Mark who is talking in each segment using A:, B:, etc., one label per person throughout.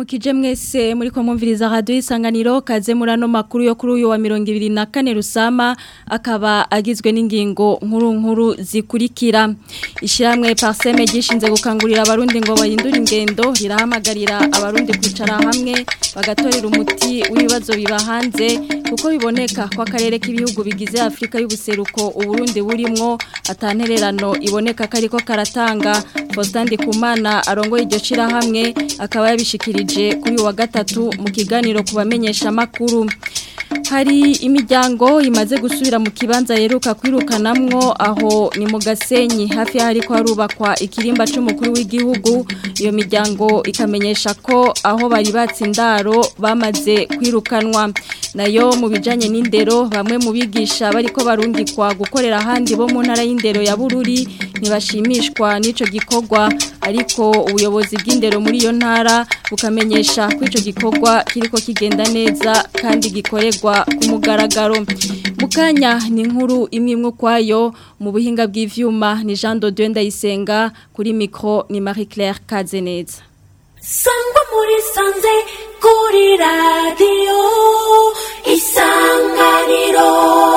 A: ndabaramukije mwese muri ko mwumviriza radio isanganiro kaze murano makuru yo kuri uyu wa 24 Rusama akaba agizwe n'ingingo nkuru zikurikira ishiramwe Parseme gishinze gukangurira abarundi ngo bahindura ingendo rirahamagarira abarundi kwicara hamwe bagatorera umuti w'ibibazo bibahanze kuko biboneka kwa karere k'ibihugu bigize Afrika y'ubuseruko uburundi burimwo atantererano iboneka kariko karatanga Faustin Kumana arongoye iryo shira hamwe akaba yabishikirije kuri wa gatatu mu kiganiro kubamenyesha makuru hari imiryango imaze gusubira mu kibanza yeruka kwirukanamwo aho ni mu Gasenyi hafi hariko harubakwa ikirimba c'umukuru w'igihugu iyo miryango ikamenyesha ko aho bari batsindaro bamaze kwirukanwa nayo mu bijanye n'indero bamwe mu bigisha bariko barungikwa gukorera handi bo mu ntara y'indero ya Bururi ntibashimishwa n'ico gikorwa ariko ubuyobozi bw'indero muri iyo ntara bukamenyesha ko ico gikorwa kiriko kigenda neza kandi gikorerwa ku mugaragaro mukanya ni inkuru imwe kwayo mu buhinga bw'ivyuma ni Jean de Dieu Ndayisenga kuri micro ni Marie Claire Kazeneza
B: Sangwa muri sanze kuri radio Isanganiro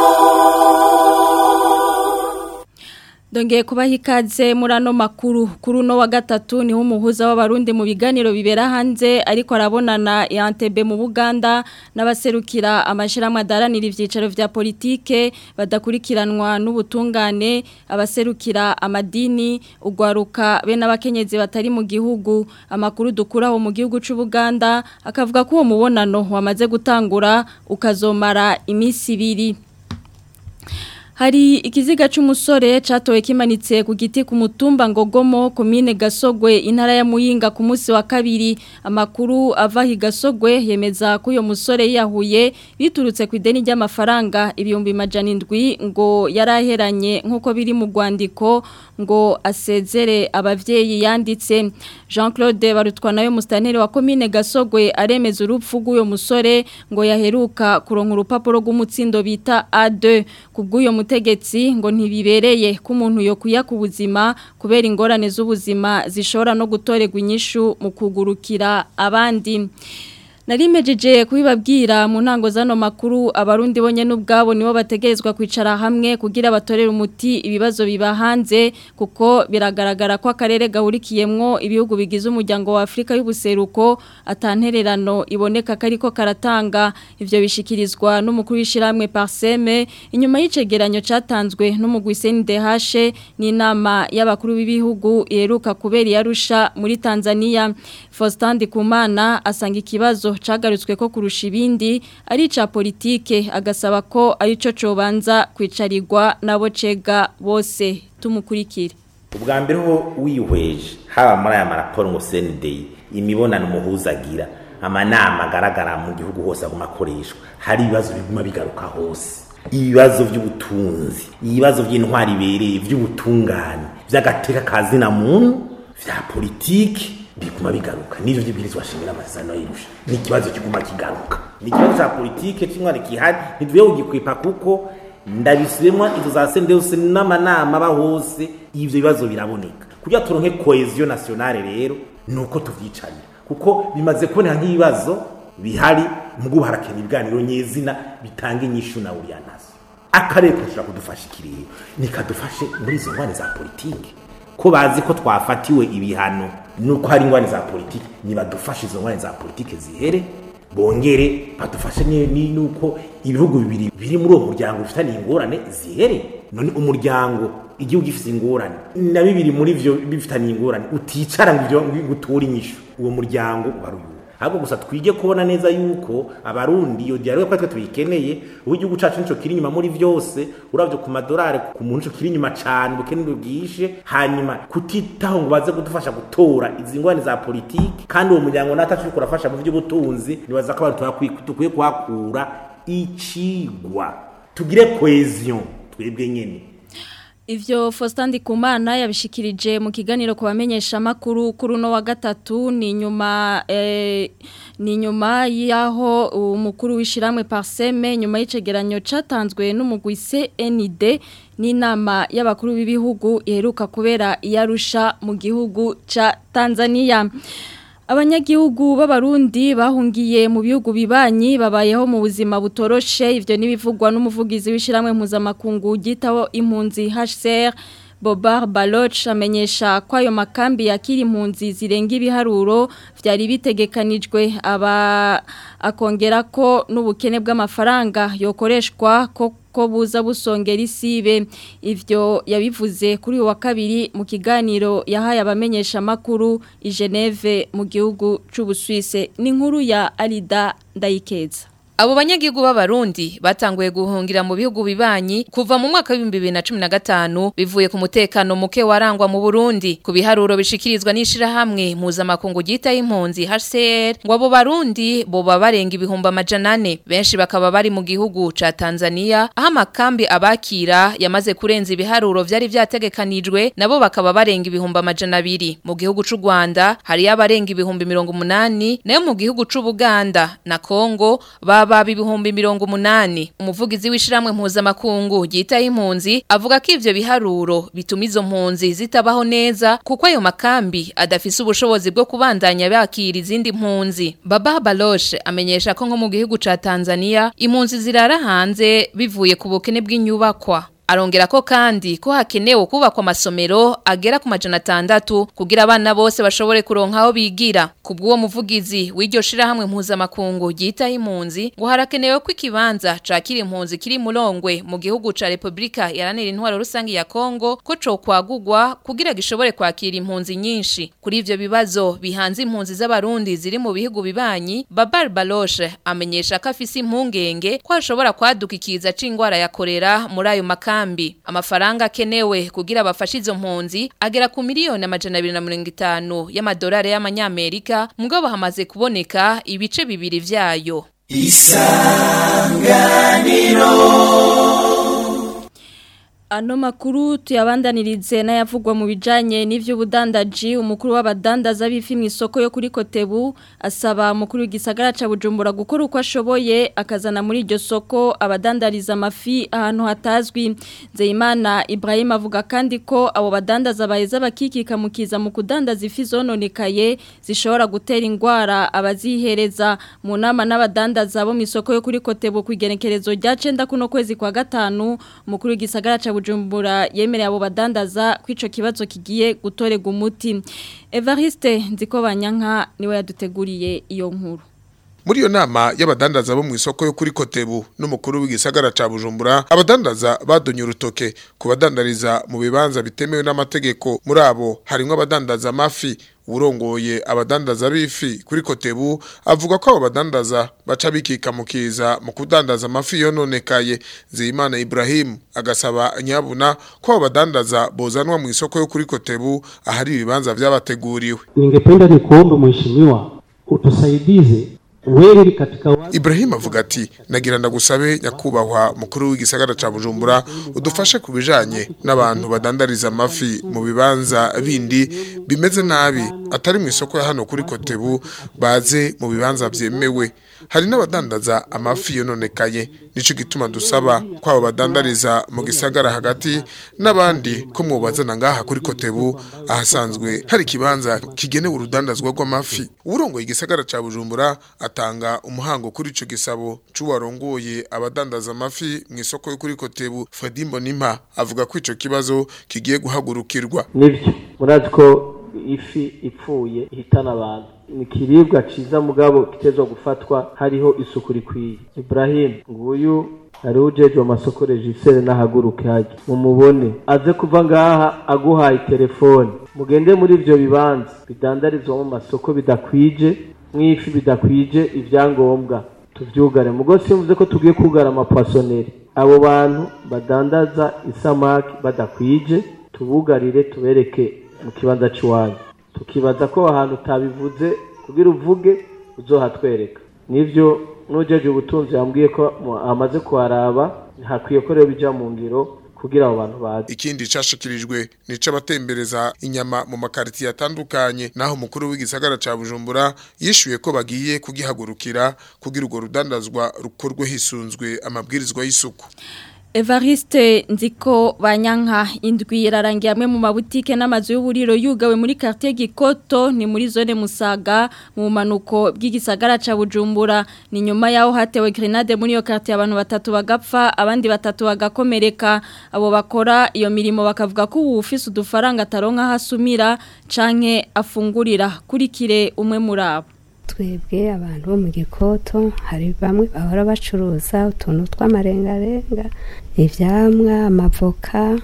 A: Dongeye kubaha ikaze murano makuru kuri uno wa gatatu niho umuhuza w'abarundi mu biganiro bibera hanze ariko arabonana Entebbe mu Buganda n'abaserukira amashirahamwe adaranira ivyicaro vya politike badakurikiranwa n'ubutungane abaserukira amadini ugwaruka be n'abakenyezi batari mu gihugu amakuru dukuraho mu gihugu c'u Buganda akavuga ko uwo mubonano wamaze gutangura ukazomara imisi 2 Hari ikiziga c'umusore catowe kimanitse ku giti ku mutumba Ngogomo komine Gasogwe intara ya Muyinga ku munsi wa kabiri amakuru ava hi Gasogwe yemeza ko uyo musore yahuye biturutse ku ideni ry'amafaranga ibihumbi 700 ngo yaraheranye nkuko biri mu Rwandiko ngo asezere abavyeyi yanditse Jean-Claude Barutwa nayo mustaneri wa komine Gasogwe aremeza urupfu rw'uyo musore ngo yaheruka kuronka urupapuro rw'umutsindo bita A2 kubw'uyo mutegetsi ngo ntibibereye ko umuntu yo kuya ku buzima kubera ingorane z'ubuzima zishobora no gutorerwa inyishu mu kugurukira abandi Narimejeje kubibabwira mu ntango zano makuru abarundi bonye n'ubwabo nibo bategerezwa kwicara hamwe kugira batorere umuti ibibazo bibahanze kuko biragaragara ko akarere gahurikiyemwo ibihugu bigize umuryango wa Afrika y'ubuseruko atantererano iboneka kariko karatanga ivyo bishikirizwa n'umukuru w'ishiramwe Parseme inyuma y'icegeranyo catanzwe n'umugwi CNDH n'inama y'abakuru b'ibihugu iheruka kubera yarusha muri Tanzania Faustin Kumana asanga ikibazo cagarutswe ko kurusha ibindi ari ca politike agasaba ko ari cyo cobanza kwicarirwa nabo cega bose tumukurikire
C: ubwa mbere ho wihweje haba muri aya maraporo ngo CNDI imibonano muhuzagira amanama agaragara mu gihugu hose agumakoreshwa hari ibibazo biguma bigaruka hose ibibazo by'ubutunzi ibibazo by'intwari bereye by'ubutungane by'agateka kazi na muntu vya politike biguma bigaruka nivyo byibwirizwa shingiro amasano y'irusha ni kibazo kiguma kigaruka ni kibazo cha politike kimwe kihari nivyo ugikwipa kuko ndabisubemwa izo za sendeusi n'amanama bahose ivyo bibazo biraboneka kugira turonke cohesion nationale rero nuko tuvyicarira kuko bimaze kuboneka nk'ibibazo bihari mugu harakena ibganiro nyezina bitanga inyishu na urianazo akarere kushaka kudufasha ikiriyo nikadufashe muri izo ngwane za politike ko bazi ko twafatiwe ibihano nuko hari ingwane za politike nibadufashe izo ngwane za politike zihere bongere badufashe nuko ibihugu bibiri biri muri uwo muryango bifitanye ingorane zihere none umuryango igihugu gifite ingorane na bibiri muri byo bifitanye ingorane uticara ngo gutura inyishu uwo muryango waruyu ahubwo gusa twige kubona neza yuko abarundi iyo dialogue kwatwe tuyikeneye uburyo cacu nico kiri nyuma muri vyose uravyo ku madolari ku muntu kiri nyuma cyane bukeneye bwishe hanyuma kutitaho ngo baze kudufasha gutora izingwane za politiki kandi uwo muryango natacu kurafasha mu by'ubutunzi nibaza ko abantu tukwiye kwakura icigwa tugire cohesion twebwe nyene
A: Ivyo Faustin Kumana yabishikirije mu kiganiro kubamenyesha makuru kuri no wa gatatu ni nyuma yaho umukuru w'ishiramwe Parseme nyuma y'icegeranyo catanzwe n'umugwi CND n'inama y'abakuru b'ibihugu iheruka kubera iyarusha mu gihugu ca Tanzania Abanyagihugu b'abarundi bahungiye mu bihugu bibanyi babayeho mu buzima butoroshe ivyo nibivugwa n'umuvugizi w'ishiramwe mpuzamakungu gitaho impunzi HCR Bobar Baloch amenyesha ko ayo makambi yakira impunzi zirenga ibiharuro vyari bitegekanijwe akongera ko n'ubukene bw'amafaranga yokoreshwa ko buza busongera isibe ivyo yabivuze kuri wa kabiri mu kiganiro yahaye abamenyesha makuru i Geneve mu gihugu c'Ubusuwise n'inkuru ya Alida Ndayikeza.
D: Abo banyagihugu b'abarundi batanguye guhungira mu bihugu bibanyi kuva mu mwaka wa 2015 bivuye ku mutekano muke warangwa mu Burundi ku biharuro bishikirizwa n'ishirahamwe mpuzamakungu gita impunzi HCR ngo abo barundi boba barenga ibihumbi 400 benshi bakaba bari mu gihugu ca Tanzania aho amakambi abakira yamaze kurenza ibiharuro vyari vyategekanijwe nabo bakaba barenga ibihumbi 200 mu gihugu c'u Rwanda hari abarenga ibihumbi 180 nayo mu gihugu c'u Buganda na Kongo baba ibihumbi 180 umuvugizi w'ishiramwe mpuzamakungu gita impunzi avuga ko ivyo biharuro bituma izo mpunzi zitabaho neza kuko ayo makambi adafise ubushobozi bwo kubandanya bakira izindi mpunzi. Baba Baloch amenyesha ko nko mu gihugu ca Tanzania impunzi zirara hanze bivuye ku bukene bw'inyubakwa. Arongera ko kandi ko hakenewe kubakwa amasomero agera ku 600 kugira abana bose bashobore kuronka aho bigira. Kubw'uwo muvugizi w'iryo shirahamwe mpuzamakungu gita impunzi ngo harakenewe ko ikibanza cakira impunzi kiri Mulongwe mu gihugu ca Republika Iharanira Intwaro Rusangi ya Kongo ko co kwagurwa kugira gishobore kwakira impunzi nyinshi. Kuri ivyo bibazo bihanze impunzi z'abarundi ziri mu bihugu bibanyi Babar Baloch amenyesha ko afise impungenge ko ashobora kwaduka ikiza c'ingwara ya kolera muri ayo makambi. Amafaranga akenewe kugira bafashe izo mpunzi agera ku miliyoni 250 y'amadolari y'amanyamerika mugabo hamaze kuboneka ibice bibiri vyayo. Isanganiro
A: Ano makuru tuyabandanirize n'ayavugwa mu bijanye n'ivy'ubudandaji umukuru w'abadandaza bifi mu isoko yo kuri Kotebu asaba mukuru w'igisagara ca Bujumbura gukora uko ashoboye akazana muri iryo soko abadandariza amafi ahantu hatazwi. Nzeyimana Ibrahim avuga kandi ko abo badandaza baheza bakikika mukiza mu kudandaza ifi zononekaye zishobora gutera ingwara abazihereza. Mu nama n'abadandaza bo mu isoko yo kuri Kotebu kwigenekerezo rya 9 kuno kwezi kwa gatanu umukuru w'igisagara ca Bujumbura yemereye abo badandaza kwico kibazo kigiye gutorega umuti. Evariste Nzikobanyanka niwe yaduteguriye iyo nkuru.
E: Muri iyo nama y'abadandaza bo mu isoko yo kuri Kotebu n'umukuru w'igisagara ca Bujumbura abadandaza badonye urutoke ku badandariza mu bibanza bitemewe n'amategeko muri abo harimwo abadandaza amafi urongoye abadandaza bifi kuri Kotebu avuga ko abo badandaza baca bikika mukiza mu kudandaza amafi yononekaye. Nzeyimana Ibrahim agasaba nyabuna ko abo badandaza bozanwa mu isoko yo kuri Kotebu ahari ibibanza vyabateguriwe.
F: Ningependa nikuombe mheshimiwa utusaidize
E: Ibrahim avuga ati nagira ndagusabe nyakubahwa mukuru w'igisagara ca Bujumbura udufashe kubijanye n'abantu badandariza amafi mu bibanza bindi bimeze nabi atari mu isoko ya hano kuri Kotebu baze mu bibanza vyemewe. Hari n'abadandaza amafi yononekaye nico gituma dusaba ko abo badandariza mu gisagara hagati n'abandi ko mwobazana ngaha kuri Kotebu ahasanzwe hari kibanza kigenewe urudandazwa rw'amafi. Urongoye igisagara ca Bujumbura atanga umuhango kuri ico gisabo c'uwarongoye abadandaza amafi mu isoko yo kuri Kotebu. Fredimbo Nimpa avuga ko ico kibazo kigiye guhagurukirwa.
F: Nivyo murazi ko ifi ipfuye ihitana abantu ni kiribwa ciza mugabo kitezwa gufatwa hariho isuku rikwiye. Ibrahim nguyu ari ujeje amasoko regisere nahaguruke haje mumubone aze kuva ngaha aguhaye telefone mugende muri ivyo bibanza bidandarizwa mu masoko bidakwije mwifi bidakwije ivyangombwa tuvyugare mugose mvuze ko tugiye kugara amapasoneri abo bantu badandaza isamaki badakwije tubugarire tubereke mu kibanza ciwanyu tukibaza ko ahantu tabivuze kugira uvuge uzohatwereka. Nivyo nujeje ubutunzi yambwiye ko amaze kuharaba hakwiye ko rero bija mu ngiro kugira abo bantu bazi.
E: Ikindi cashikirijwe nico abatembereza inyama mu makariti yatandukanye naho mukuru w'igisagara ca Bujumbura yishuye ko bagiye kugihagurukira kugira urwo rudandazwa rukorwe hisunzwe amabwirizwa y'isuku.
A: Evariste Nziko Banyanka indwi irarangiye amwe mu mabutike n'amazu y'uburiro yugawe muri quartier Gikoto ni muri zone Musaga mu manuko bw'igisagara ca Bujumbura ni nyuma yaho hatewe grenade muri yo quartier abantu batatu bagapfa abandi batatu bagakomereka abo bakora iyo mirimo bakavuga ko ufise udufaranga taronka hasumira canke afungurira kurikire umwe murabo
G: twebwe abantu bo mu Gikoto hari bamwe bahora bacuruza utuntu tw'amarengarenga ivyamwa amavoka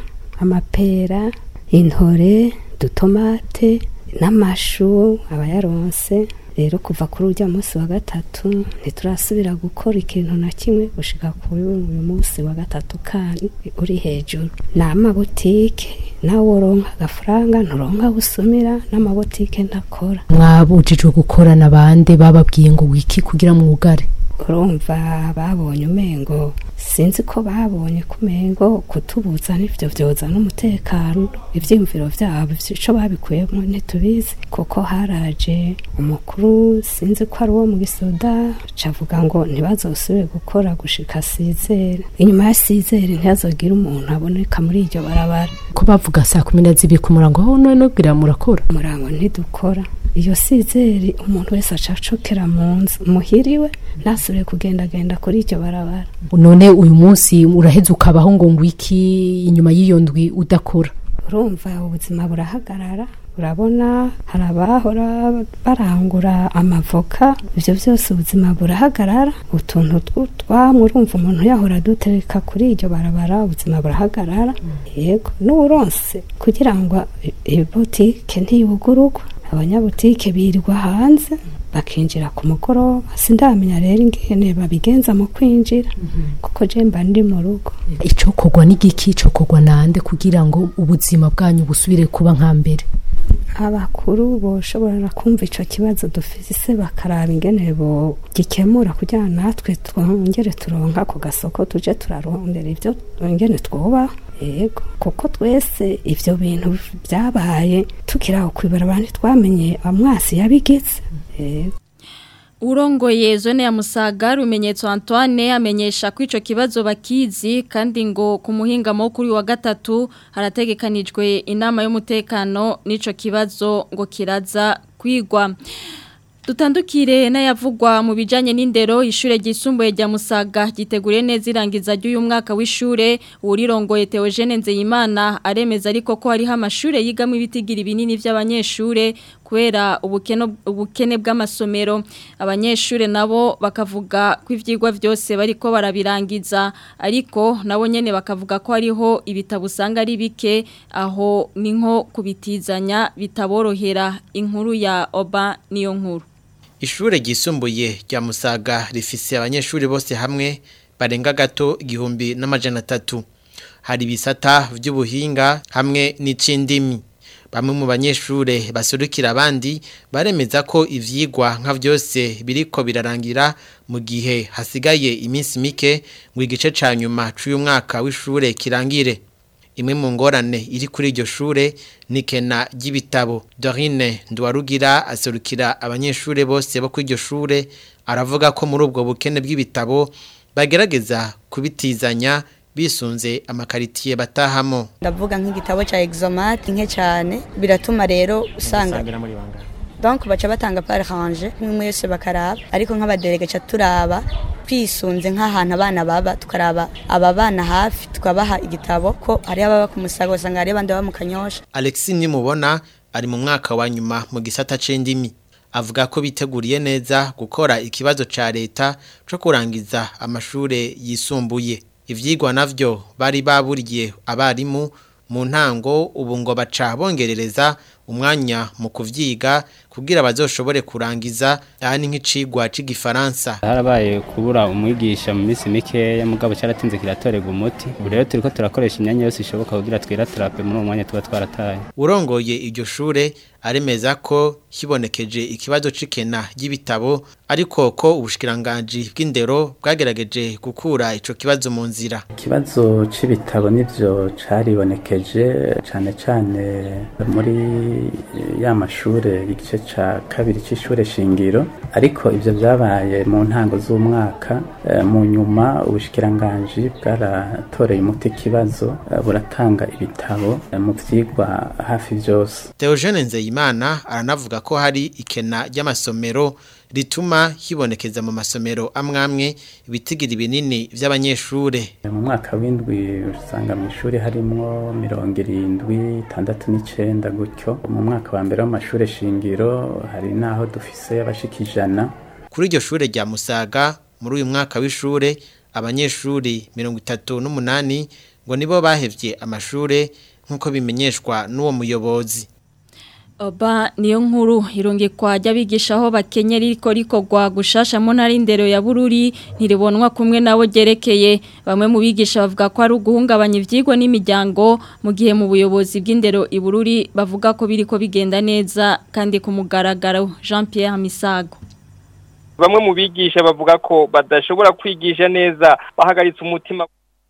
G: amapera intore dutomate n'amashu abayaronse rero kuva kuri urya munsi wa gatatu ntiturasubira gukora ikintu na kimwe gushika kuri uyu munsi wa gatatu kandi uri hejuru n'amabutike nawe woronka agafaranga nturonka gusumira n'amabutike ndakora
H: mwabujijwe gukorana abandi bababwiye ngo wiki kugira mwugare
G: urumva babonye umengo sinzi ko babonye kumengo kutubuza n'ivyo vyoza n'umutekano ivyimviro vyabo ico babikuyemo ntitubizi kuko haraje umukuru sinzi ko ari uwo mu gisoda cavuga ngo ntibazosubire gukora gushika sizere inyuma ya sizere ntihazogira umuntu aboneka muri iryo barabara
H: ko bavuga saa 12 ku murango aho none bwira murakora
G: murango ntidukora iyo sizeri umuntu wese acacokera mu nzu muhiriwe nasubire kugendagenda kuri iryo barabara
H: none uyu munsi uraheze ukabaho ngo ngwiki inyuma y'iyo ndwi udakora
G: urumva ubuzima burahagarara urabona harabahora barangura amavoka ivyo byose ubuzima burahagarara utuntu twamwe urumva umuntu yahora dutereka kuri iryo barabara ubuzima burahagarara yego n'uronse kugira ngo ibutike ntiyugurugwa abanyabutike birirwa hanze bakinjira ku mugoroba sindamenya rero ingene babigenza mu kwinjira kuko je mba ndi mu rugo
H: ico kogwa n'igiki ico kogwa nande kugira ngo ubuzima bwanyu busubire kuba nka mbere
G: abakuru boshobora kumva ico kibazo dufise bakaraba ingene bo gikemura kugira natwe twongere turonka ku gasoko tuje turarondera ivyo ingene twoba yego kuko twese ivyo bintu byabaye tukiraho kwibara abantu twamenye amwasi yabigize
A: Urongoye zone ya Musaga rumenyetso Antoine amenyesha ko ico kibazo bakizi kandi ngo ku muhingamo kuri wa gatatu harategekanijwe inama y'umutekano n'ico kibazo ngo kiraza kwigwa Dutandukire n'ayavugwa mu bijanye n'indero ishure ryisumbuye rya Musaga giteguriye neza irangiza ry'uyu mwaka w'ishure urirongoye Theogene Nzeyimana aremeza ariko ko hari amashure yigamo ibitigiri binini by'abanyeshure kubera ubukene bw'amasomero abanyeshure nabo bakavuga ko ivyigwa byose bariko barabirangiza ariko nabo nyene bakavuga ko hariho ibitabo usanga ari bike aho ni nko kubitizanya bitaborohera inkuru ya Oba niyo nkuru
I: Ishure ryisumbuye rya Musaga rifise abanyeshuri bose hamwe barenga gato 1300 hari bisata vy'ubuhinga hamwe n'icindimi bamwe mu banyeshure basurukira abandi baremeza ko ivyigwa nka vyose biriko birarangira mu gihe hasigaye iminsi mike ngo igice ca nyuma c'uyu mwaka w'ishure kirangire imwe mu ngorane iri kuri iryo shure ni kena ry'ibitabo Dorine Ndwarugira aserukira abanyeshure bose bo kuri iryo shure aravuga ko muri ubwo bukene bw'ibitabo bagerageza kubitizanya bisunze amakaritiye batahamo
J: ndavuga nk'igitabo ca exomate nke cyane biratuma rero usanga donc baca batanga par range nimwe yose bakaraba ariko nk'abaderege ca turaba twisunze nk'ahantu abana baba tukaraba aba bana hafi tukabaha igitabo ko ari ababa ku Musaga usanga ari bandi baba mu Kanyosha
I: Alexis nimubona ari mu mwaka wa nyuma mu gisata c'indimi avuga ko biteguriye neza gukora ikibazo ca leta cyo kurangiza amashure yisumbuye ivyigwa navyo bari baburiye abarimu mu ntango ubu ngo baca bongerereza umwanya mu kuvyiga kugira bazoshobore kurangiza ahani nk'icigwa c'igifaransa
K: harabaye kubura umwigisha mu minsi mikeya mugabo cyaratinze kiratorega umuti ubu rero turiko turakoresha imyanya yose ishoboka kugira twiratrape muri uwo mwanya tuba twarataye
I: urongoye iryo shure aremeza ko hibonekeje ikibazo c'ikena y'ibitabo ariko ko ubushikiranganji bw'indero bwagerageje gukura ico kibazo mu nzira
L: ikibazo c'ibitabo nivyo caribonekeje cane cane muri ya mashure igice ca kabiri c'ishure shingiro ariko ivyo vyabaye mu ntango z'umwaka mu nyuma ubushikiranganji bwaratoreye umuti kibazo buratanga ibitabo mu vyigwa hafi vyose.
I: Theogene Nzeyimana aranavuga ko hari ikena ry'amasomero rituma hibonekeza mu masomero amwamwe ibitigira binini vy'abanyeshure.
L: Mu mwaka w'indwi usanga mu ishuri harimwo 76 gutyo. Mu mwaka wa mbere w'amashure shingiro hari naho dufise abashikijana.
I: Kuri iryo shure rya Musaga muri uyu mwaka w'ishure abanyeshuri 38 ngo nibo bahevye amashure nkuko bimenyeshwa n'uwo muyobozi.
A: Oba niyo nkuru irungikwa ry'abigisha aho bakenyera iriko rikogwa gushasha mu ntara indero ya Bururi ntiribonwa kumwe nabo gerekeye bamwe mu bigisha bavuga ko ari uguhungabanya ivyigwa n'imiryango mu gihe mu buyobozi bw'indero i Bururi bavuga ko biriko bigenda neza kandi ku mugaragaro. Jean Pierre Misago
M: bamwe mu bigisha bavuga ko badashobora kwigisha neza bahagaritse umutima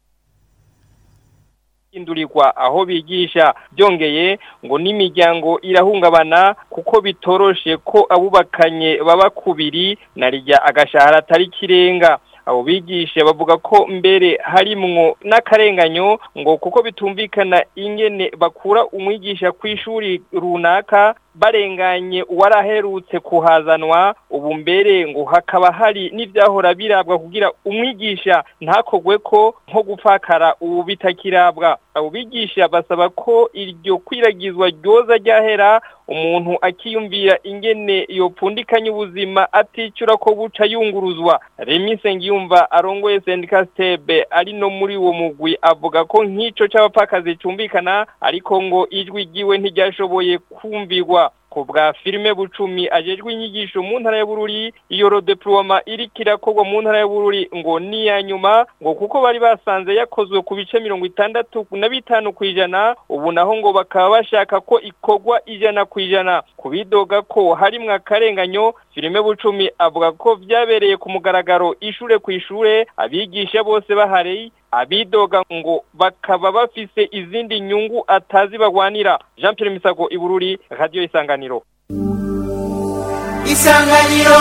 M: indurirwa aho bigisha byongeye ngo n'imiryango irahungabana kuko bitoroshe ko abubakanye baba kubiri narijya agashahara atari kirenga. Abo bigisha bavuga ko mbere harimwo n'akarenganyo ngo kuko bitumvikana ingene bakura umwigisha kw'ishuri runaka barenganye waraherutse kuhazanwa ubu mbere ngo hakaba hari n'ivyahora birabwa kugira umwigisha ntakogwe ko nko gupfakara ubu bitakirabwa. Abo bigisha basaba ko iryo kwiragizwa ryoza ryahera umuntu akiyumvira ingene yopfundikanya ubuzima aticura ko buca yunguruzwa. Remi Sengiyumva arongoye sendika Stebe ari no muri uwo mugwi avuga ko nk'ico c'abapfakazi cumvikana ariko ngo ijwi giwe ntiryashoboye kumvirwa. Kubwa firme Bucumi ajejwe inyigisho mu ntara ya Bururi iyo rodeploiement irikira kogwa mu ntara ya Bururi ngo ni ya nyuma ngo kuko bari basanze yakozwe ku bice 65 kwijana ubu naho ngo bakaba bashaka ko ikogwa 100 kwijana kubidoga ko harimwe akarenganyo. Firme Bucumi avuga ko vyabereye ku mugaragaro ishure ku ishure abigisha bose baharei abidoga ngo bakaba bafise izindi nyungu atazi bagwanira. Jean Pierre Misago i Bururi, Radio Isanganiro.
B: Isanganiro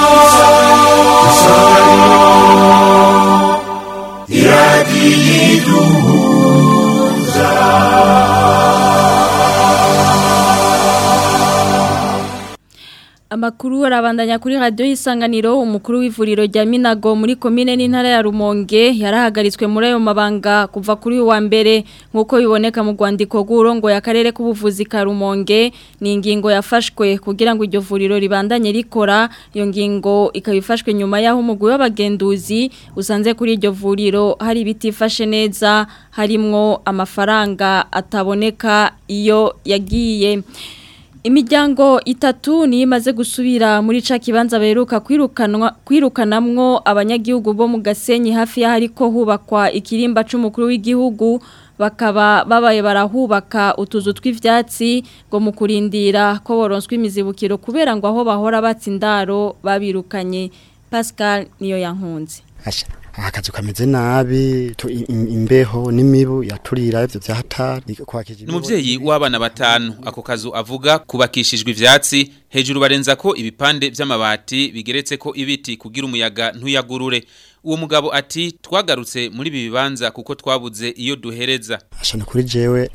A: Amakuru arabandanya kuri Radio Isanganiro. Umukuru w'ivuriro rya Minago muri komine n'intara ya Rumonge yarahagaritswe muri ayo mabanga kuva kuri wa mbere nkuko biboneka mu rwandiko rw'urongo y'akarere k'ubuvuzi ka Rumonge. Ni ingingo yafashwe kugira ngo iryo vuriro ribandanye rikora. Iyo ngingo ikabifashwe nyuma yaho umugwi w'abagenduzi usanze kuri iryo vuriro hari bitifashe neza harimwo amafaranga ataboneka iyo yagiye. Imiryango itatu ni imaze gusubira muri ca kibanza beruka kwirukanamwo abanyagihugu bo mu Gasenyi hafi ya hariko hubakwa ikirimba c'umukuru w'igihugu bakaba babaye barahubaka utuzu tw'ivyatsi ngo mu kurindira ko boronswa imizibukiro kubera ngo aho bahora batsindaro babirukanye. Pascal niyo yankunze.
N: Akazu kameze nabi imbeho n'imibu yaturira ivyo vyahatari kwakije.
O: Umuvyeyi w'abana batanu ako kazu avuga kubakishijwe ivyatsi hejuru barenza ko ibipande vy'amabati bigeretse ko ibiti kugira umuyaga ntuyagurure. Uwo mugabo ati twagarutse muri bibanza kuko twabuze iyo duhereza.
N: Ashana kuri jewe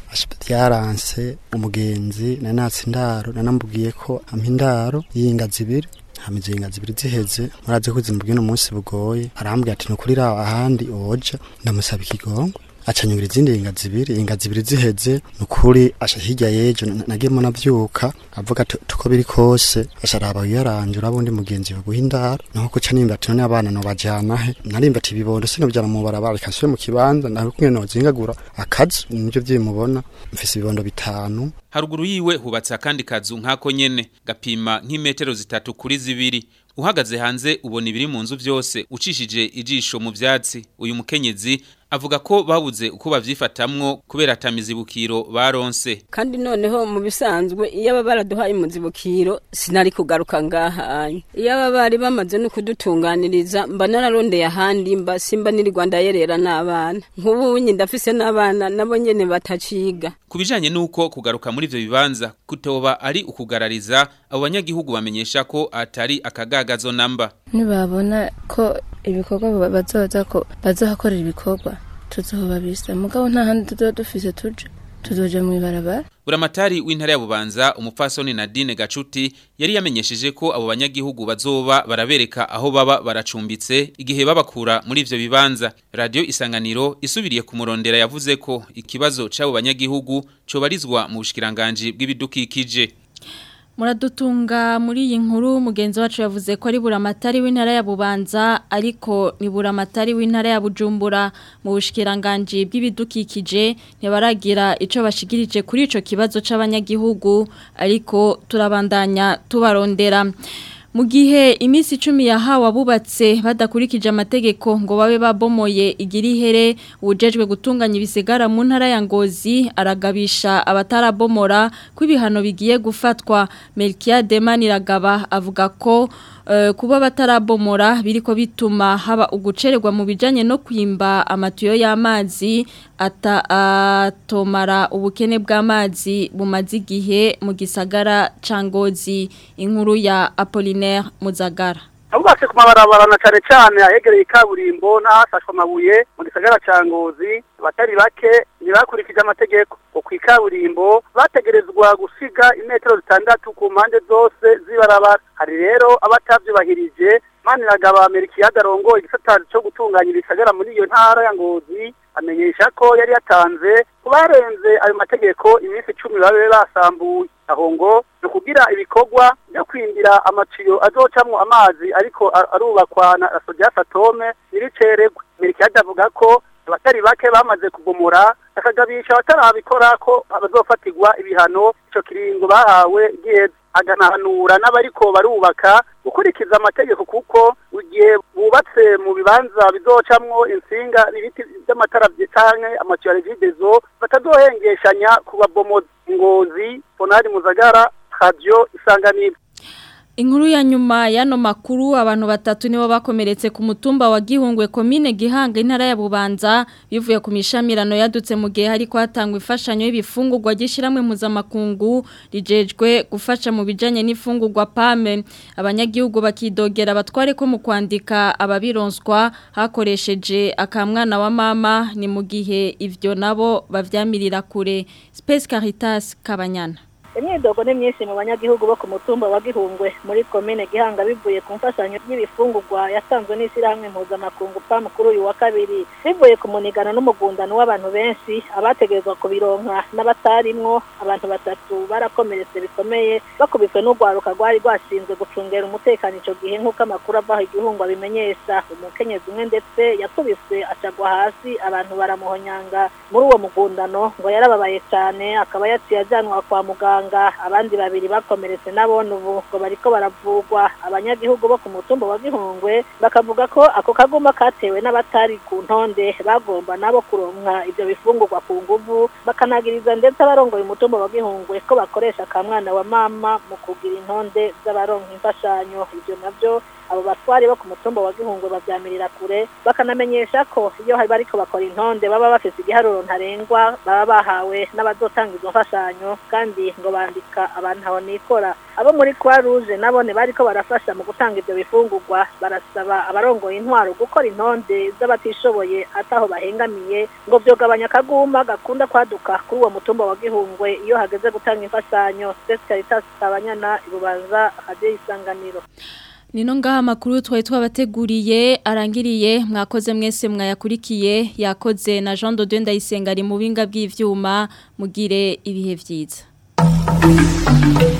N: byaranse umugenzi na natsindaro nanambugiye ko ampindaro y'ingazi ibiri hamizinga zibiri ziheze muraze kuzimbuga no munsi bugoye arambwiye ati no kurira ahandi oja ndamusaba ikigongo acanyura izindi inga zibiri ziheze nukuri asha hirya yejo nagemo navyuka avuga tuko biri kose asharaba yaranje urabundi mugenzi wo guhindara naho ko canimba ati none abana no bajana he narimba ati bibondo sino byara mu barabara kaswe mu kibanza naho kumwe no zingagura akazi nivyo vyimubona mfise ibibondo bitanu.
O: Haruguru yiwe hubatse akandi kazu nkako nyene gapima nk'imetero 3 kuri 2 uhagaze hanze ubona ibiri mu nzu byose ucishije ijisho mu vyatsi. Uyu mukenyezi avuga ko babuze uko bavyifatamwo kubera atamizibukiro baronse.
P: Kandi noneho mu bisanzwe iyo aba baraduhaye umuzibukiro sinari kugaruka ngaha. Iyo aba bari bamaze no kudutunganiriza mba nararondeye ahandi mba simba niri Rwanda yerera n'abana. Nk'ubu ndafise n'abana nabo nyene bataciga.
O: Kubijanye nuko kugaruka muri ivyo bibanza kutoba ari ukugarariza abo banyagihugu bamenyesha ko atari akagagazo namba.
Q: Nibabona ko ibikorwa bazoza ko bazohakorera ibikorwa tuzohobabisa mugabo nta handi dufise tuzoje mu ibarabara.
O: Buramatari w'intara ya Bubanza umupfasoni Nadine Gacuti yari yamenyesheje ko abo banyagihugu bazoba barabereka aho baba baracumbitse igihe babakura muri ivyo bibanza. Radio Isanganiro isubiriye kumurondera yavuze ko ikibazo c'abo banyagihugu cobarizwa mu bushikiranganje bw'ibidukikije.
A: Muradutunga muri iyi nkuru mugenzi wacu yavuze ko ari buramatari w'intara ya Bubanza ariko ni buramatari w'intara ya Bujumbura mu bushikiranganje bw'ibidukikije ntibaragira ico bashigirije kuri ico kibazo c'abanyagihugu ariko turabandanya tubarondera. Mu gihe iminsi 10 yahawe abubatse badakurikije amategeko ngo babe babomoye igirihere ujejwe gutunganya ibisigara mu ntara ya Ngozi aragabisha abatarabomora kw'ibihano bigiye gufatwa. Melkia Demaniragaba avuga ko kuba batarabomora biriko bituma haba ugucererwa mu bijanye no kwimba amatuyo y'amazi atomara ubukene bw'amazi bumaze igihe mu gisagara ca Ngozi. Inkuru ya Apollinaire Muzagara.
R: Abubatse ku mabarabara na cane ahegereye ikaburimbo n'ahasashwe amabuye mu gisagara ca Ngozi batari bake ntibakurikije amategeko. Ku ikaburimbo bategerezwa gusiga imetero 6 ku mpande zose zibarabara. Hari rero abatavyubahirije. Maniragaba Melkia Darongo igisata cyo gutunganya ibisagara muri iyo ntara ya Ngozi amenyesha ko yari yatanze kubarenze ayo mategeko iminsi 10 babe basambuye. Aho ngo no kugira ibikorwa byo kwindira amaciyo azocamwo amazi ariko arubakwa na Sodia Satome iriceregwa. Melkia avuga ko abatari bake bamaze kugomora akagabisha abatarabikora ko bazofatirwa ibihano ico kiringo bahawe gihe aganahanura n'abariko barubaka gukurikiza amategeko kuko ugiye bubatse mu bibanza bizocamwo insinga ibiti by'amatara byitanke amaciyo ya regidezo batazohengeshanya kubabomoza. Ngozi Ponari Muzagara Radio Isanganiro.
A: Inkuru ya nyuma yano makuru abantu batatu nibo bakomeretse ku mutumba wa Gihungwe komine Gihanga intara ya Bubanza bivuye ku mishamirano yadutse mu gihe hariko hatangwa ifashanyo y'ibifungurwa gishiramwe mpuzamakungu rijejwe gufasha mu bijanye n'ifungurwa PAME. Abanyagihugu bakidogera batware ko mu kwandika ababironswa hakoresheje akamwana wa mama ni mu gihe ivyo nabo bavyamirira kure. Space Caritas Kabanyana.
S: Imyidogo ni myinshi mu banyagihugu bo ku mutumba wa Gihungwe muri komine Gihanga bivuye ku mfashanyo y'ibifungurwa yatanzwe n'ishyirahamwe mpuzamakungu PAM kuri uyu wa kabiri bivuye ku munigano n'umugundano w'abantu benshi abategerezwa kubironka n'abatarimwo. Abantu batatu barakomeretse bikomeye bakubiswe n'ugwaruka rwari rwashinzwe gucungera umutekano ico gihe nk'uko amakuru ava Igihungu abimenyesha. Umukenyezi umwe ndetse yakubiswe acagwa hasi abantu baramuhonyanga muri uwo mugundano ngo yarababaye cyane akaba yaciye ajyanwa kwa muganga. Abandi babiri bakomeretse nabone ubu ngo bariko baravugwa. Abanyagihugu bo ku mutumba wa Gihungwe bakavuga ko ako kaguma katewe n'abatari ku ntonde bagomba nabo kuronka ivyo bifungurwa ku nguvu bakanagiriza ndetse abarongoye umutumba wa Gihungwe ko bakoresha kamwana wa mama mu kugira intonde z'abaronka imfashanyo. Ivyo navyo abo batwari bo ku mutumba wa Gihungwe bavyamirira kure bakanamenyesha ko iyo bariko bakora intonde baba bafise igiharuro ntarengwa baba bahawe n'abazotanga izo mfashanyo kandi ngo bandika abantu aho nikora. Abo muri Croix Rouge nabone bariko barafasha mu gutanga ivyo bifungurwa barasaba abarongoye intwaro gukora intonde z'abatishoboye ataho bahengamiye ngo vyogabanya kaguma gakunda kwaduka kuri uwo mutumba wa Gihungwe iyo hageze gutanga imfashanyo. Caritas Kabanyana Ibubanza Radio Isanganiro.
A: Nino ngaha makuru twari twabateguriye arangiriye mwakoze mwese mwayakurikiye yakoze na Jean de Dieu Ndayisenga ari mu binga bw'ivyuma mugire ibihe vyiza.